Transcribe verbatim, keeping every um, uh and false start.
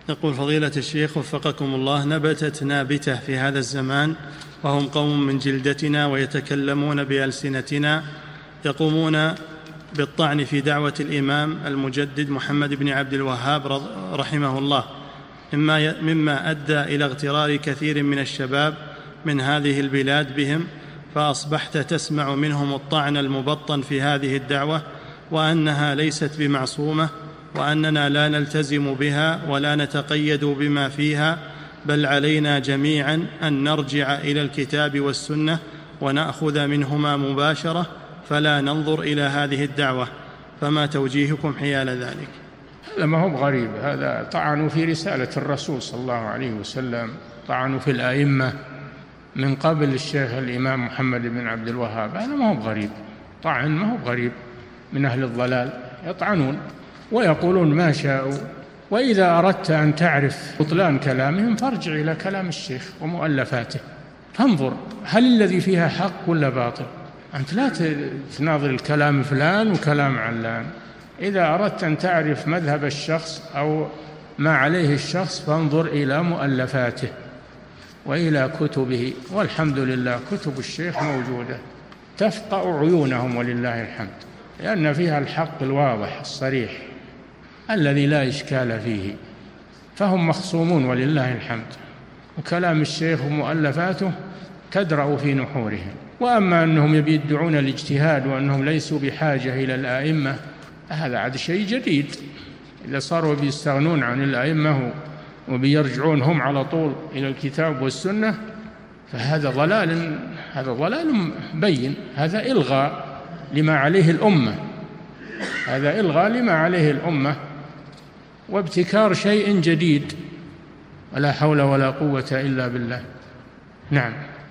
يقول فضيلة الشيخ وفقكم الله، نبتت نابتة في هذا الزمان وهم قوم من جلدتنا ويتكلمون بألسنتنا، يقومون بالطعن في دعوة الإمام المجدد محمد بن عبد الوهاب رحمه الله، مما أدى إلى اغترار كثير من الشباب من هذه البلاد بهم، فأصبحت تسمع منهم الطعن المبطن في هذه الدعوة، وأنها ليست بمعصومة، وأننا لا نلتزم بها ولا نتقيد بما فيها، بل علينا جميعا أن نرجع إلى الكتاب والسنة ونأخذ منهما مباشرة، فلا ننظر إلى هذه الدعوة، فما توجيهكم حيال ذلك؟ هذا ما هو بغريب، هذا طعنوا في رسالة الرسول صلى الله عليه وسلم، طعنوا في الأئمة من قبل الشيخ الإمام محمد بن عبد الوهاب، هذا ما هو بغريب، طعن ما هو بغريب من أهل الضلال، يطعنون ويقولون ما شاءوا. وإذا أردت أن تعرف بطلان كلامهم فارجع إلى كلام الشيخ ومؤلفاته، فانظر هل الذي فيها حق ولا باطل. أنت لا تناظر الكلام فلان وكلام علان. إذا أردت أن تعرف مذهب الشخص أو ما عليه الشخص فانظر إلى مؤلفاته وإلى كتبه، والحمد لله كتب الشيخ موجودة تفقع عيونهم ولله الحمد، لأن فيها الحق الواضح الصريح الذي لا إشكال فيه، فهم مخصومون ولله الحمد، وكلام الشيخ ومؤلفاته تدرأ في نحورهم. وأما أنهم يدعون الاجتهاد وأنهم ليسوا بحاجة إلى الآئمة، هذا عاد شيء جديد. إذا صاروا بيستغنون عن الآئمة وبيرجعون هم على طول إلى الكتاب والسنة فهذا ضلال، هذا ضلال بين، هذا إلغاء لما عليه الأمة، هذا إلغاء لما عليه الأمة وابتكار شيء جديد، ولا حول ولا قوة إلا بالله. نعم.